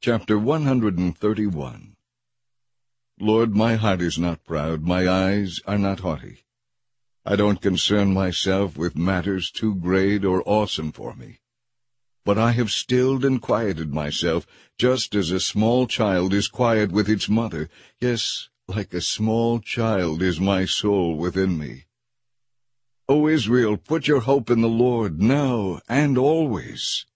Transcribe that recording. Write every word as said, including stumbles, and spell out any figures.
Chapter one hundred thirty-one. Lord, my heart is not proud, my eyes are not haughty. I don't concern myself with matters too great or awesome for me. But I have stilled and quieted myself, just as a small child is quiet with its mother. Yes, like a small child is my soul within me. O Israel, put your hope in the Lord, now and always.